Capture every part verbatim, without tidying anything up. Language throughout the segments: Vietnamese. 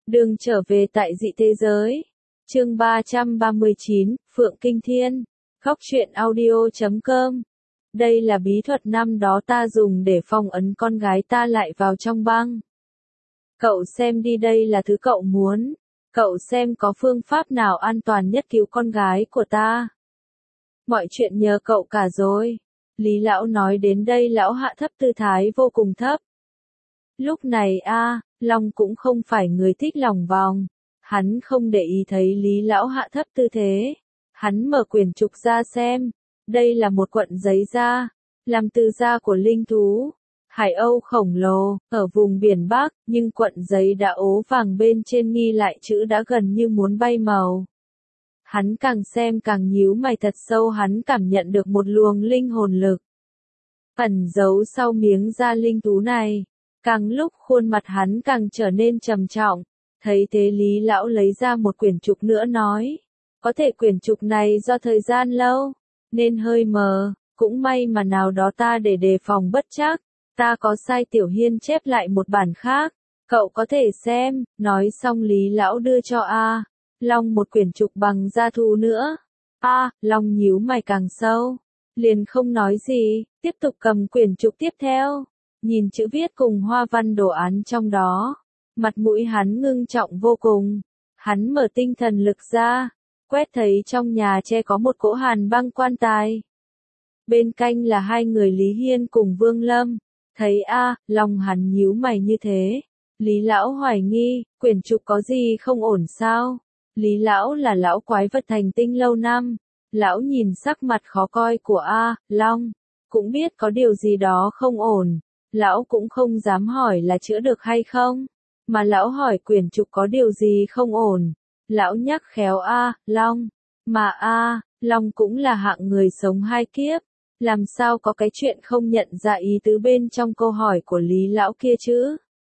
Đường trở về tại dị thế giới. Chương ba trăm ba mươi chín, Phượng Kinh Thiên. Góc truyện audio chấm com. Đây là bí thuật năm đó ta dùng để phong ấn con gái ta lại vào trong băng. Cậu xem đi, đây là thứ cậu muốn. Cậu xem có phương pháp nào an toàn nhất cứu con gái của ta. Mọi chuyện nhờ cậu cả rồi. Lý lão nói đến đây, lão hạ thấp tư thái vô cùng thấp. Lúc này a, Long cũng không phải người thích lòng vòng. Hắn không để ý thấy Lý lão hạ thấp tư thế. Hắn mở quyển trục ra xem. Đây là một cuộn giấy da, làm từ da của linh thú. Hải âu khổng lồ, ở vùng biển Bắc, nhưng cuộn giấy đã ố vàng bên trên ghi lại chữ đã gần như muốn bay màu. Hắn càng xem càng nhíu mày thật sâu, hắn cảm nhận được một luồng linh hồn lực ẩn giấu sau miếng da linh thú này. Càng lúc khuôn mặt hắn càng trở nên trầm trọng. Thấy thế Lý lão lấy ra một quyển trục nữa nói. Có thể quyển trục này do thời gian lâu, nên hơi mờ, cũng may mà nào đó ta để đề phòng bất trắc. Ta có sai Tiểu Hiên chép lại một bản khác, cậu có thể xem. Nói xong Lý lão đưa cho A Long một quyển trục bằng da thú nữa. A Long nhíu mày càng sâu, liền không nói gì, tiếp tục cầm quyển trục tiếp theo. Nhìn chữ viết cùng hoa văn đồ án trong đó, mặt mũi hắn ngưng trọng vô cùng. Hắn mở tinh thần lực ra, quét thấy trong nhà tre có một cỗ hàn băng quan tài. Bên cạnh là hai người Lý Hiên cùng Vương Lâm. Thấy a, lòng hắn nhíu mày như thế. Lý lão hoài nghi, quyển trục có gì không ổn sao? Lý lão là lão quái vật thành tinh lâu năm. Lão nhìn sắc mặt khó coi của A Long, cũng biết có điều gì đó không ổn. Lão cũng không dám hỏi là chữa được hay không, mà lão hỏi quyển trục có điều gì không ổn. Lão nhắc khéo A Long, mà A Long cũng là hạng người sống hai kiếp, làm sao có cái chuyện không nhận ra ý tứ bên trong câu hỏi của Lý lão kia chứ.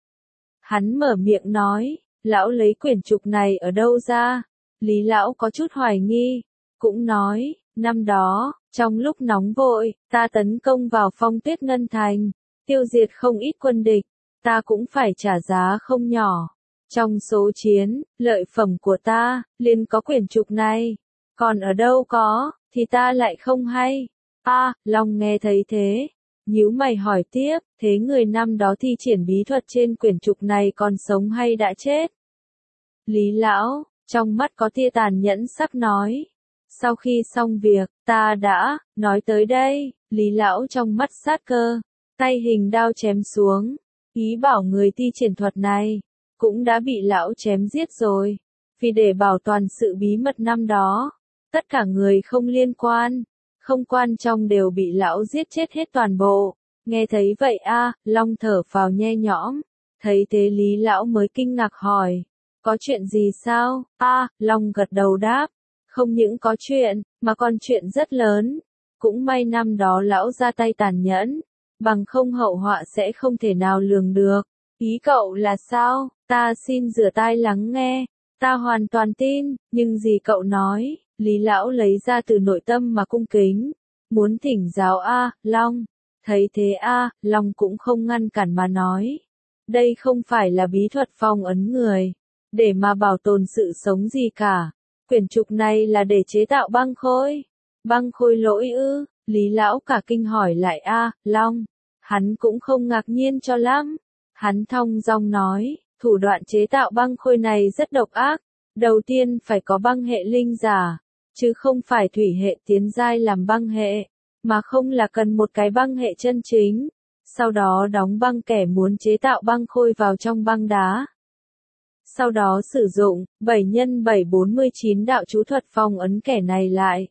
Hắn mở miệng nói, lão lấy quyển trục này ở đâu ra? Lý lão có chút hoài nghi, cũng nói, năm đó, trong lúc nóng vội, ta tấn công vào Phong Tuyết Ngân Thành, tiêu diệt không ít quân địch, ta cũng phải trả giá không nhỏ. Trong số chiến, lợi phẩm của ta, liền có quyển trục này, còn ở đâu có, thì ta lại không hay. A Long nghe thấy thế, nhíu mày hỏi tiếp, thế người năm đó thi triển bí thuật trên quyển trục này còn sống hay đã chết? Lý lão, trong mắt có tia tàn nhẫn sắc nói. Sau khi xong việc, ta đã, nói tới đây, Lý lão trong mắt sát cơ, tay hình đao chém xuống, ý bảo người thi triển thuật này, cũng đã bị lão chém giết rồi. Vì để bảo toàn sự bí mật năm đó, tất cả người không liên quan, không quan trọng đều bị lão giết chết hết toàn bộ. Nghe thấy vậy a, Long thở phào nhe nhõm, thấy thế Lý lão mới kinh ngạc hỏi, có chuyện gì sao? A Long gật đầu đáp, không những có chuyện, mà còn chuyện rất lớn. Cũng may năm đó lão ra tay tàn nhẫn, bằng không hậu họa sẽ không thể nào lường được. Ý cậu là sao? Ta xin rửa tai lắng nghe. Ta hoàn toàn tin, nhưng gì cậu nói? Lý lão lấy ra từ nội tâm mà cung kính, muốn thỉnh giáo A Long. Thấy thế A Long cũng không ngăn cản mà nói, đây không phải là bí thuật phong ấn người, để mà bảo tồn sự sống gì cả. Quyển trục này là để chế tạo băng khôi. Băng khôi lỗi ư? Lý lão cả kinh hỏi lại A Long. Hắn cũng không ngạc nhiên cho lắm. Hắn thong dong nói, thủ đoạn chế tạo băng khôi này rất độc ác. Đầu tiên phải có băng hệ linh giả, chứ không phải thủy hệ tiến giai làm băng hệ, mà không là cần một cái băng hệ chân chính. Sau đó đóng băng kẻ muốn chế tạo băng khôi vào trong băng đá. Sau đó sử dụng bảy nhân bảy bốn mươi chín đạo chú thuật phong ấn kẻ này lại.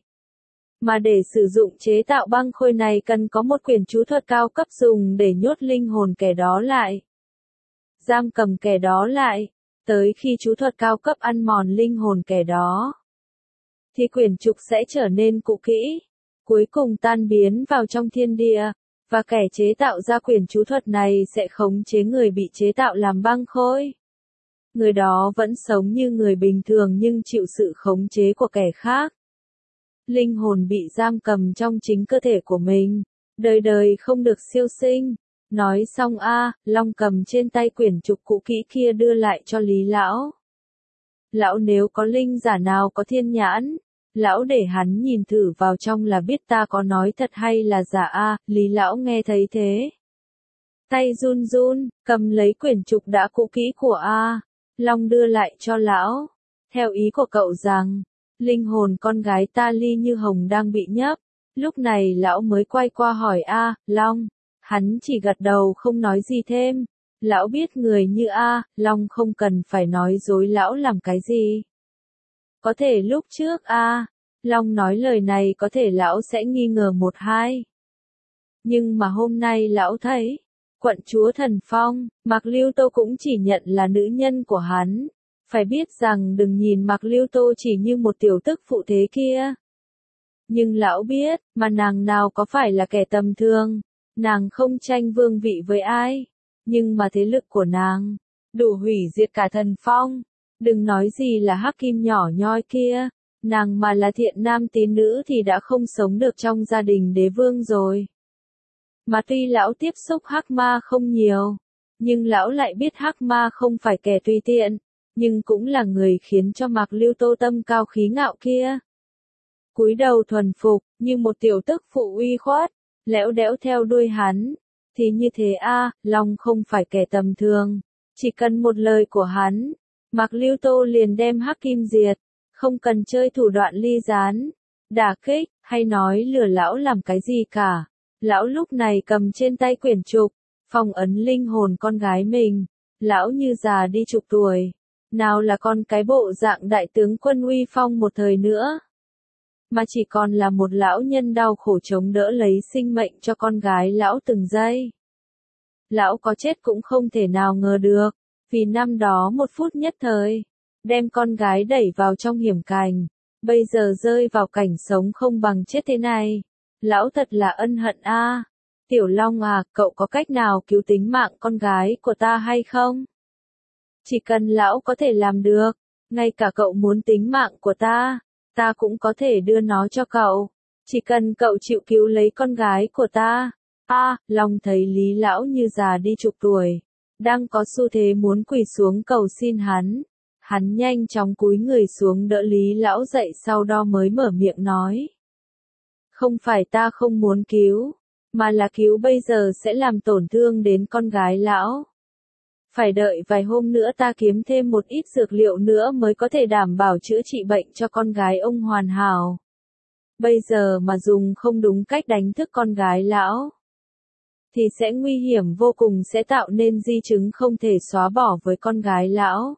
Mà để sử dụng chế tạo băng khôi này cần có một quyển chú thuật cao cấp dùng để nhốt linh hồn kẻ đó lại, giam cầm kẻ đó lại. Tới khi chú thuật cao cấp ăn mòn linh hồn kẻ đó, thì quyển trục sẽ trở nên cũ kỹ, cuối cùng tan biến vào trong thiên địa, và kẻ chế tạo ra quyển chú thuật này sẽ khống chế người bị chế tạo làm băng khôi. Người đó vẫn sống như người bình thường nhưng chịu sự khống chế của kẻ khác. Linh hồn bị giam cầm trong chính cơ thể của mình, đời đời không được siêu sinh. Nói xong a, Long cầm trên tay quyển trục cũ kỹ kia đưa lại cho Lý lão. Lão nếu có linh giả nào có thiên nhãn, lão để hắn nhìn thử vào trong là biết ta có nói thật hay là giả a, Lý lão nghe thấy thế. Tay run run, cầm lấy quyển trục đã cũ kỹ của A, Long đưa lại cho lão. Theo ý của cậu rằng, linh hồn con gái ta Ly Như Hồng đang bị nhấp. Lúc này lão mới quay qua hỏi A, Long. Hắn chỉ gật đầu không nói gì thêm. Lão biết người như A, Long không cần phải nói dối lão làm cái gì. Có thể lúc trước A, Long nói lời này có thể lão sẽ nghi ngờ một hai. Nhưng mà hôm nay lão thấy, quận chúa Thần Phong, Mạc Lưu Tô cũng chỉ nhận là nữ nhân của hắn. Phải biết rằng đừng nhìn Mạc Lưu Tô chỉ như một tiểu tức phụ thế kia. Nhưng lão biết, mà nàng nào có phải là kẻ tầm thường, nàng không tranh vương vị với ai. Nhưng mà thế lực của nàng, đủ hủy diệt cả Thần Phong. Đừng nói gì là hắc kim nhỏ nhoi kia, nàng mà là thiện nam tín nữ thì đã không sống được trong gia đình đế vương rồi. Mà tuy lão tiếp xúc hắc ma không nhiều, nhưng lão lại biết hắc ma không phải kẻ tùy tiện, nhưng cũng là người khiến cho Mạc Lưu Tô tâm cao khí ngạo kia. Cúi đầu thuần phục, như một tiểu tức phụ uy khoát, lẽo đẽo theo đuôi hắn, thì như thế a, Long không phải kẻ tầm thường, chỉ cần một lời của hắn, Mạc Lưu Tô liền đem hắc kim diệt, không cần chơi thủ đoạn ly gián, đả kích, hay nói lừa lão làm cái gì cả. Lão lúc này cầm trên tay quyển trục, phong ấn linh hồn con gái mình, lão như già đi chục tuổi, nào là con cái bộ dạng đại tướng quân uy phong một thời nữa, mà chỉ còn là một lão nhân đau khổ chống đỡ lấy sinh mệnh cho con gái lão từng giây. Lão có chết cũng không thể nào ngờ được, vì năm đó một phút nhất thời, đem con gái đẩy vào trong hiểm cảnh, bây giờ rơi vào cảnh sống không bằng chết thế này. Lão thật là ân hận a. À. Tiểu Long à, cậu có cách nào cứu tính mạng con gái của ta hay không? Chỉ cần lão có thể làm được, ngay cả cậu muốn tính mạng của ta, ta cũng có thể đưa nó cho cậu. Chỉ cần cậu chịu cứu lấy con gái của ta. A, à, Long thấy Lý lão như già đi chục tuổi, đang có xu thế muốn quỳ xuống cầu xin hắn. Hắn nhanh chóng cúi người xuống đỡ Lý lão dậy, sau đó mới mở miệng nói. Không phải ta không muốn cứu, mà là cứu bây giờ sẽ làm tổn thương đến con gái lão. Phải đợi vài hôm nữa ta kiếm thêm một ít dược liệu nữa mới có thể đảm bảo chữa trị bệnh cho con gái ông hoàn hảo. Bây giờ mà dùng không đúng cách đánh thức con gái lão, thì sẽ nguy hiểm vô cùng, sẽ tạo nên di chứng không thể xóa bỏ với con gái lão.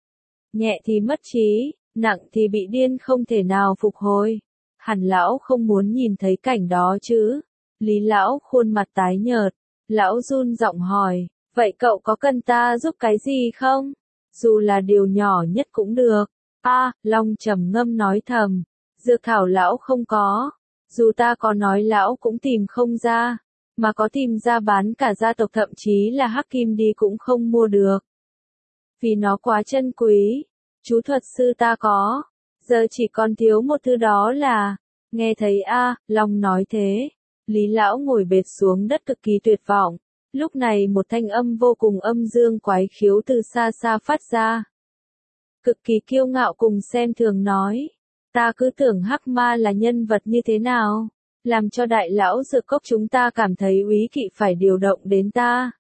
Nhẹ thì mất trí, nặng thì bị điên không thể nào phục hồi. Hẳn lão không muốn nhìn thấy cảnh đó chứ. Lý lão khuôn mặt tái nhợt, lão run giọng hỏi, vậy cậu có cần ta giúp cái gì không? Dù là điều nhỏ nhất cũng được. A, à, Long trầm ngâm nói thầm, dược thảo lão không có, dù ta có nói lão cũng tìm không ra, mà có tìm ra bán cả gia tộc thậm chí là hắc kim đi cũng không mua được. Vì nó quá chân quý, chú thuật sư ta có. Giờ chỉ còn thiếu một thứ, đó là, nghe thấy a, à, Long nói thế, Lý lão ngồi bệt xuống đất cực kỳ tuyệt vọng. Lúc này một thanh âm vô cùng âm dương quái khiếu từ xa xa phát ra. Cực kỳ kiêu ngạo cùng xem thường nói, ta cứ tưởng hắc ma là nhân vật như thế nào, làm cho đại lão dược cốc chúng ta cảm thấy úy kỵ phải điều động đến ta.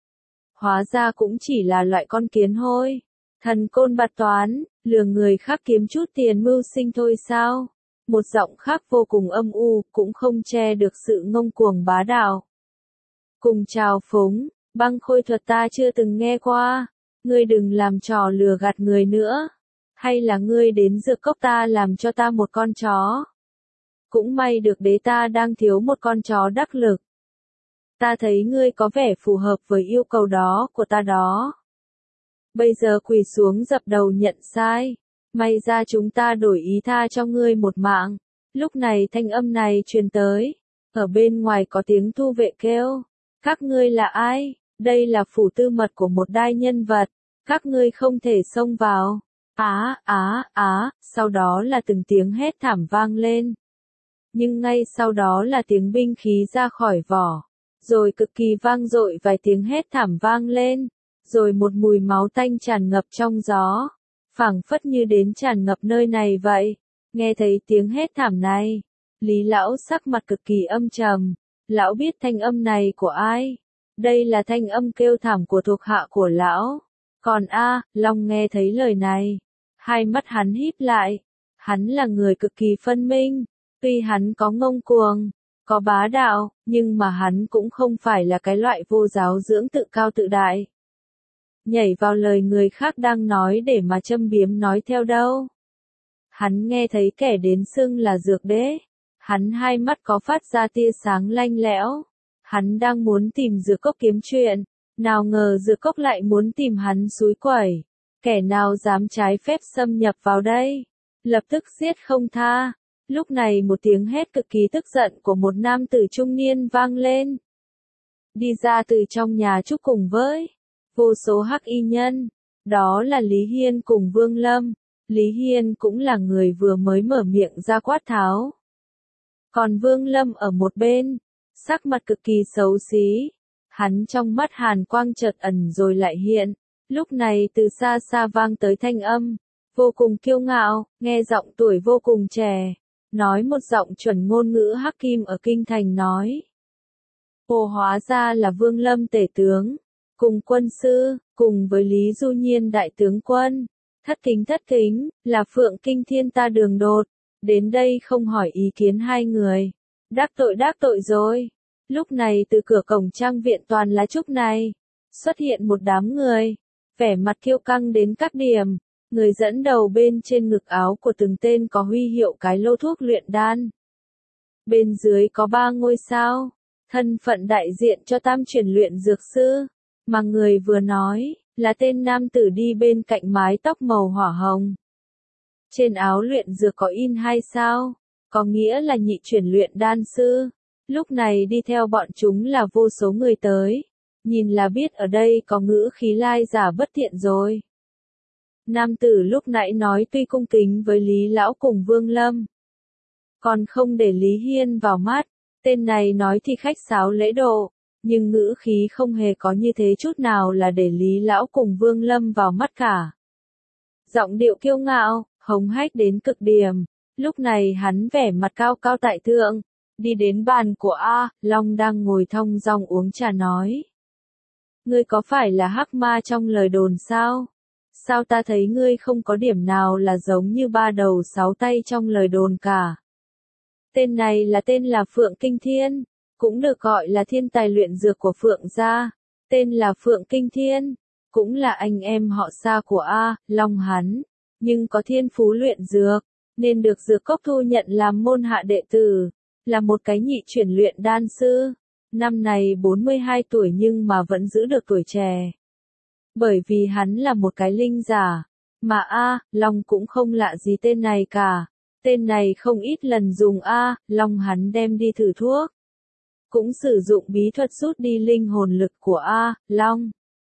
Hóa ra cũng chỉ là loại con kiến hôi. Thần côn bạt toán, lừa người khác kiếm chút tiền mưu sinh thôi sao? Một giọng khác vô cùng âm u, cũng không che được sự ngông cuồng bá đạo. Cùng chào phúng, băng khôi thuật ta chưa từng nghe qua, ngươi đừng làm trò lừa gạt người nữa. Hay là ngươi đến dược cốc ta làm cho ta một con chó? Cũng may được đế ta đang thiếu một con chó đắc lực. Ta thấy ngươi có vẻ phù hợp với yêu cầu đó của ta đó. Bây giờ quỳ xuống dập đầu nhận sai. May ra chúng ta đổi ý tha cho ngươi một mạng. Lúc này thanh âm này truyền tới. Ở bên ngoài có tiếng thu vệ kêu. Các ngươi là ai? Đây là phủ tư mật của một đại nhân vật. Các ngươi không thể xông vào. Á, á, á, sau đó là từng tiếng hét thảm vang lên. Nhưng ngay sau đó là tiếng binh khí ra khỏi vỏ. rồi cực kỳ vang dội vài tiếng hét thảm vang lên, rồi một mùi máu tanh tràn ngập trong gió, phảng phất như đến tràn ngập nơi này vậy. Nghe thấy tiếng hét thảm này, Lý lão sắc mặt cực kỳ âm trầm, lão biết thanh âm này của ai? Đây là thanh âm kêu thảm của thuộc hạ của lão. Còn A, Long nghe thấy lời này, hai mắt hắn híp lại, hắn là người cực kỳ phân minh, tuy hắn có ngông cuồng, có bá đạo, nhưng mà hắn cũng không phải là cái loại vô giáo dưỡng tự cao tự đại. Nhảy vào lời người khác đang nói để mà châm biếm nói theo đâu. Hắn nghe thấy kẻ đến xưng là dược đế, hắn hai mắt có phát ra tia sáng lanh lẽo, hắn đang muốn tìm dược cốc kiếm chuyện, nào ngờ dược cốc lại muốn tìm hắn xúi quẩy, kẻ nào dám trái phép xâm nhập vào đây, lập tức giết không tha. Lúc này một tiếng hét cực kỳ tức giận của một nam tử trung niên vang lên. Đi ra từ trong nhà chúc cùng với vô số hắc y nhân, đó là Lý Hiên cùng Vương Lâm. Lý Hiên cũng là người vừa mới mở miệng ra quát tháo. Còn Vương Lâm ở một bên, sắc mặt cực kỳ xấu xí, hắn trong mắt hàn quang chợt ẩn rồi lại hiện, lúc này từ xa xa vang tới thanh âm, vô cùng kiêu ngạo, nghe giọng tuổi vô cùng trẻ, nói một giọng chuẩn ngôn ngữ hắc kim ở kinh thành nói. Ồ, hóa ra là Vương Lâm tể tướng, cùng quân sư, cùng với Lý Du Nhiên đại tướng quân. Thất kính thất kính, là Phượng Kinh Thiên ta Đường Đột, đến đây không hỏi ý kiến hai người. Đắc tội đắc tội rồi. Lúc này từ cửa cổng trang viện toàn lá trúc này, xuất hiện một đám người, vẻ mặt kiêu căng đến các điểm, người dẫn đầu bên trên ngực áo của từng tên có huy hiệu cái lô thuốc luyện đan. Bên dưới có ba ngôi sao, thân phận đại diện cho tam truyền luyện dược sư, mà người vừa nói là tên nam tử đi bên cạnh mái tóc màu hỏa hồng. Trên áo luyện dược có in hai sao, có nghĩa là nhị chuyển luyện đan sư. Lúc này đi theo bọn chúng là vô số người tới, nhìn là biết ở đây có ngữ khí lai giả bất thiện rồi. Nam tử lúc nãy nói tuy cung kính với Lý Lão cùng Vương Lâm, còn không để Lý Hiên vào mắt, tên này nói thì khách sáo lễ độ, nhưng ngữ khí không hề có như thế chút nào là để Lý Lão cùng Vương Lâm vào mắt cả. Giọng điệu kiêu ngạo, hống hách đến cực điểm, lúc này hắn vẻ mặt cao cao tại thượng, đi đến bàn của A, Long đang ngồi thong dong uống trà nói. Ngươi có phải là hắc ma trong lời đồn sao? Sao ta thấy ngươi không có điểm nào là giống như ba đầu sáu tay trong lời đồn cả? Tên này là tên là Phượng Kinh Thiên, cũng được gọi là thiên tài luyện dược của Phượng gia, tên là Phượng Kinh Thiên, cũng là anh em họ xa của A, Long hắn, nhưng có thiên phú luyện dược, nên được dược cốc thu nhận làm môn hạ đệ tử, là một cái nhị chuyển luyện đan sư, năm này bốn mươi hai tuổi nhưng mà vẫn giữ được tuổi trẻ. Bởi vì hắn là một cái linh giả, mà A, Long cũng không lạ gì tên này cả, tên này không ít lần dùng A, Long hắn đem đi thử thuốc, cũng sử dụng bí thuật rút đi linh hồn lực của A, Long.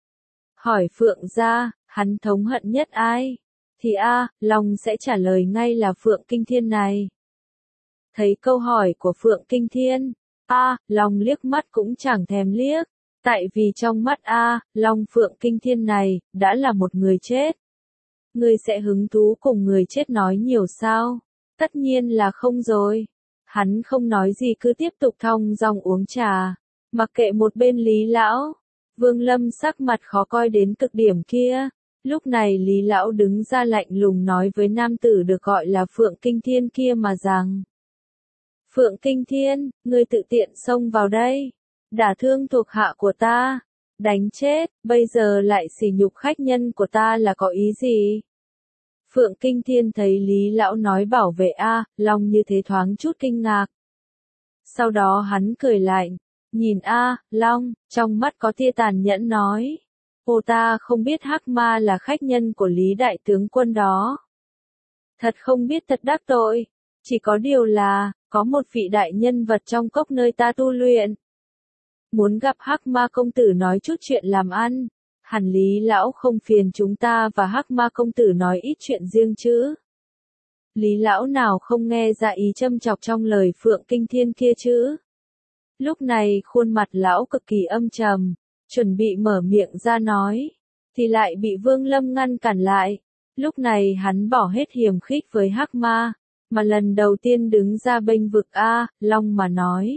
Hỏi Phượng gia, hắn thống hận nhất ai? Thì A, Long sẽ trả lời ngay là Phượng Kinh Thiên này. Thấy câu hỏi của Phượng Kinh Thiên, A, Long liếc mắt cũng chẳng thèm liếc, tại vì trong mắt A, Long Phượng Kinh Thiên này, đã là một người chết. Ngươi sẽ hứng thú cùng người chết nói nhiều sao? Tất nhiên là không rồi. Hắn không nói gì cứ tiếp tục thong dong uống trà, mặc kệ một bên Lý Lão. Vương Lâm sắc mặt khó coi đến cực điểm kia. Lúc này Lý Lão đứng ra lạnh lùng nói với nam tử được gọi là Phượng Kinh Thiên kia mà rằng. Phượng Kinh Thiên, ngươi tự tiện xông vào đây, đả thương thuộc hạ của ta, đánh chết, bây giờ lại sỉ nhục khách nhân của ta là có ý gì? Phượng Kinh Thiên thấy Lý Lão nói bảo vệ A, Long như thế thoáng chút kinh ngạc. Sau đó hắn cười lạnh, nhìn A, Long, trong mắt có tia tàn nhẫn nói. Ô ta không biết hắc ma là khách nhân của Lý Đại Tướng Quân đó. Thật không biết thật đắc tội, chỉ có điều là, có một vị đại nhân vật trong cốc nơi ta tu luyện. Muốn gặp hắc ma công tử nói chút chuyện làm ăn. Hẳn Lý Lão không phiền chúng ta và hắc ma công tử nói ít chuyện riêng chứ. Lý Lão nào không nghe ra ý châm chọc trong lời Phượng Kinh Thiên kia chứ. Lúc này khuôn mặt lão cực kỳ âm trầm, chuẩn bị mở miệng ra nói, thì lại bị Vương Lâm ngăn cản lại. Lúc này hắn bỏ hết hiềm khích với Hắc Ma, mà lần đầu tiên đứng ra bênh vực A Long mà nói.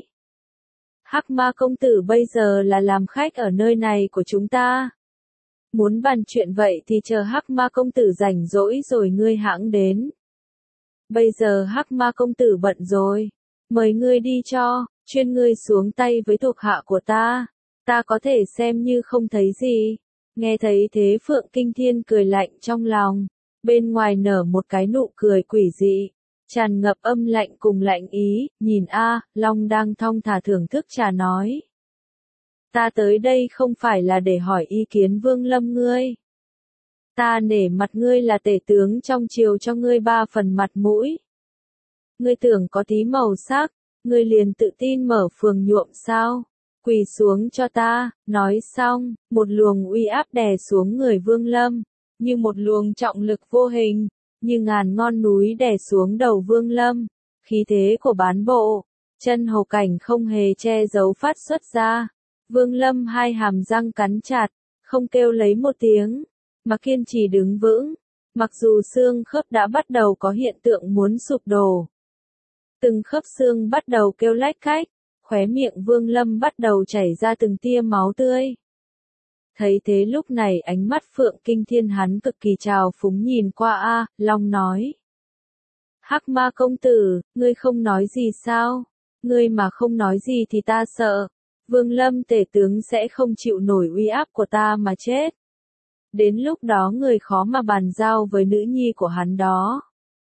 Hắc Ma công tử bây giờ là làm khách ở nơi này của chúng ta. Muốn bàn chuyện vậy thì chờ Hắc Ma công tử rảnh rỗi rồi ngươi hãng đến. Bây giờ Hắc Ma công tử bận rồi, mời ngươi đi cho, chuyên ngươi xuống tay với thuộc hạ của ta, ta có thể xem như không thấy gì. Nghe thấy thế Phượng Kinh Thiên cười lạnh trong lòng, bên ngoài nở một cái nụ cười quỷ dị, tràn ngập âm lạnh cùng lạnh ý, nhìn A Long đang thong thả thưởng thức trà nói. Ta tới đây không phải là để hỏi ý kiến Vương Lâm ngươi. Ta nể mặt ngươi là tể tướng trong triều cho ngươi ba phần mặt mũi. Ngươi tưởng có tí màu sắc, ngươi liền tự tin mở phường nhuộm sao? Quỳ xuống cho ta, nói xong, một luồng uy áp đè xuống người Vương Lâm, như một luồng trọng lực vô hình, như ngàn ngọn núi đè xuống đầu Vương Lâm, khí thế của bán bộ, chân hầu cảnh không hề che giấu phát xuất ra. Vương Lâm hai hàm răng cắn chặt, không kêu lấy một tiếng, mà kiên trì đứng vững, mặc dù xương khớp đã bắt đầu có hiện tượng muốn sụp đổ. Từng khớp xương bắt đầu kêu lách cách, khóe miệng Vương Lâm bắt đầu chảy ra từng tia máu tươi. Thấy thế lúc này ánh mắt Phượng Kinh Thiên hắn cực kỳ trào phúng nhìn qua A Long nói. Hắc Ma công tử, ngươi không nói gì sao? Ngươi mà không nói gì thì ta sợ. Vương Lâm tể tướng sẽ không chịu nổi uy áp của ta mà chết. Đến lúc đó người khó mà bàn giao với nữ nhi của hắn đó.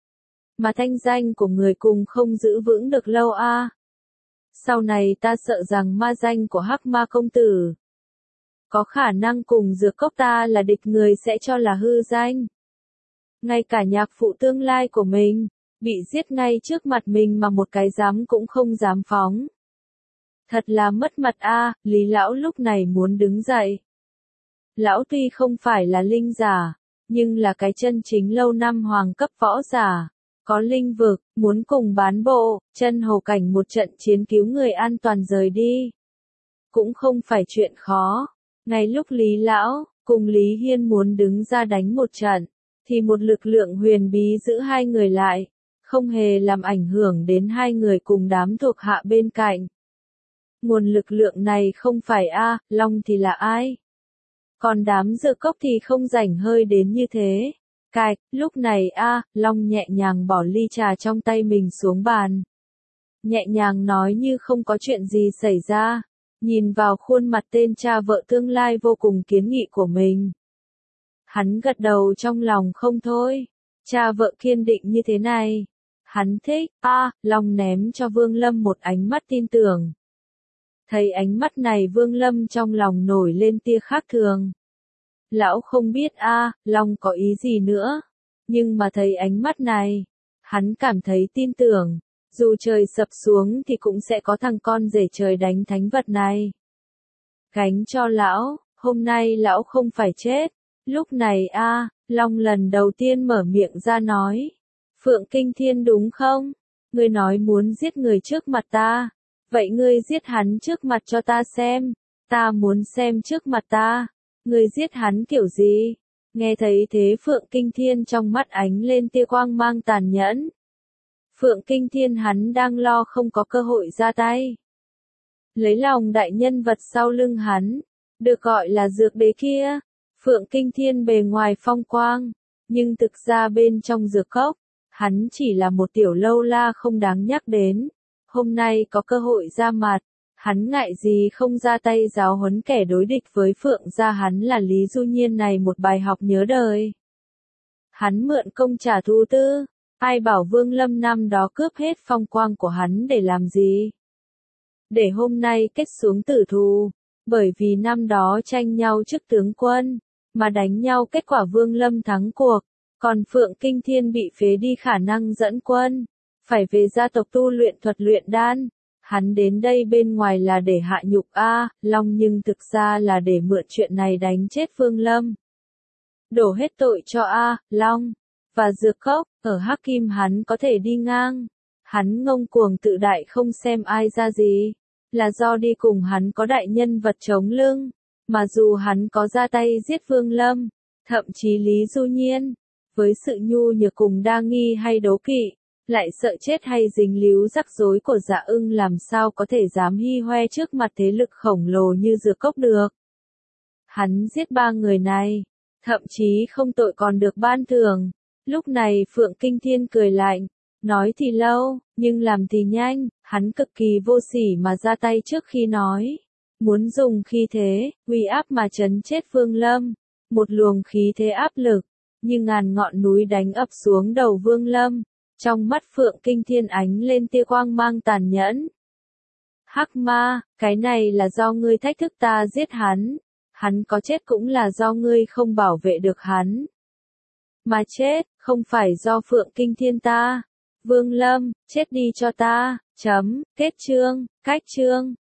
Mà thanh danh của người cùng không giữ vững được lâu a. Sau này ta sợ rằng ma danh của Hắc Ma công tử có khả năng cùng Dược Cốc ta là địch, người sẽ cho là hư danh. Ngay cả nhạc phụ tương lai của mình, bị giết ngay trước mặt mình mà một cái dám cũng không dám phóng. Thật là mất mặt a. Lý lão lúc này muốn đứng dậy. Lão tuy không phải là linh giả, nhưng là cái chân chính lâu năm hoàng cấp võ giả, có linh vực, muốn cùng bán bộ, chân hầu cảnh một trận chiến cứu người an toàn rời đi. Cũng không phải chuyện khó. Ngay lúc Lý lão cùng Lý Hiên muốn đứng ra đánh một trận, thì một lực lượng huyền bí giữ hai người lại, không hề làm ảnh hưởng đến hai người cùng đám thuộc hạ bên cạnh. Nguồn lực lượng này không phải A Long thì là ai? Còn đám Dược Cốc thì không rảnh hơi đến như thế. Cạch, lúc này A Long nhẹ nhàng bỏ ly trà trong tay mình xuống bàn. Nhẹ nhàng nói như không có chuyện gì xảy ra, nhìn vào khuôn mặt tên cha vợ tương lai vô cùng kiến nghị của mình. Hắn gật đầu trong lòng không thôi, cha vợ kiên định như thế này. Hắn thích, A Long ném cho Vương Lâm một ánh mắt tin tưởng. Thấy ánh mắt này Vương Lâm trong lòng nổi lên tia khác thường. Lão không biết A Long có ý gì nữa, nhưng mà thấy ánh mắt này, hắn cảm thấy tin tưởng, dù trời sập xuống thì cũng sẽ có thằng con rể trời đánh thánh vật này. Gánh cho lão, hôm nay lão không phải chết. Lúc này A Long lần đầu tiên mở miệng ra nói. Phượng Kinh Thiên đúng không? Ngươi nói muốn giết người trước mặt ta. Vậy ngươi giết hắn trước mặt cho ta xem. Ta muốn xem trước mặt ta. Ngươi giết hắn kiểu gì? Nghe thấy thế Phượng Kinh Thiên trong mắt ánh lên tia quang mang tàn nhẫn. Phượng Kinh Thiên hắn đang lo không có cơ hội ra tay. Lấy lòng đại nhân vật sau lưng hắn, được gọi là Dược Đế kia. Phượng Kinh Thiên bề ngoài phong quang, nhưng thực ra bên trong Dược Cốc, hắn chỉ là một tiểu lâu la không đáng nhắc đến. Hôm nay có cơ hội ra mặt, hắn ngại gì không ra tay giáo huấn kẻ đối địch với Phượng gia hắn là Lý Du Nhiên này một bài học nhớ đời. Hắn mượn công trả thù tư, ai bảo Vương Lâm năm đó cướp hết phong quang của hắn để làm gì? Để hôm nay kết xuống tử thù, bởi vì năm đó tranh nhau chức tướng quân, mà đánh nhau kết quả Vương Lâm thắng cuộc, còn Phượng Kinh Thiên bị phế đi khả năng dẫn quân, phải về gia tộc tu luyện thuật luyện đan. Hắn đến đây bên ngoài là để hạ nhục A Long nhưng thực ra là để mượn chuyện này đánh chết Vương Lâm. Đổ hết tội cho A Long và Dược Cốc, ở Hắc Kim hắn có thể đi ngang. Hắn ngông cuồng tự đại không xem ai ra gì. là do đi cùng hắn có đại nhân vật chống lưng, mà dù hắn có ra tay giết Vương Lâm, thậm chí Lý Du Nhiên, với sự nhu nhược cùng đa nghi hay đố kỵ, lại sợ chết hay dính líu rắc rối của Dạ Ưng làm sao có thể dám hi hoe trước mặt thế lực khổng lồ như Dược Cốc được. Hắn giết ba người này, thậm chí không tội còn được ban thưởng. Lúc này Phượng Kinh Thiên cười lạnh, nói thì lâu, nhưng làm thì nhanh, hắn cực kỳ vô sỉ mà ra tay trước khi nói. Muốn dùng khí thế, uy áp mà trấn chết Vương Lâm, một luồng khí thế áp lực, như ngàn ngọn núi đánh ập xuống đầu Vương Lâm. Trong mắt Phượng Kinh Thiên ánh lên tia quang mang tàn nhẫn. Hắc ma, cái này là do ngươi thách thức ta giết hắn. Hắn có chết cũng là do ngươi không bảo vệ được hắn. Mà chết, không phải do Phượng Kinh Thiên ta. Vương Lâm, chết đi cho ta, chấm, kết chương, cách chương.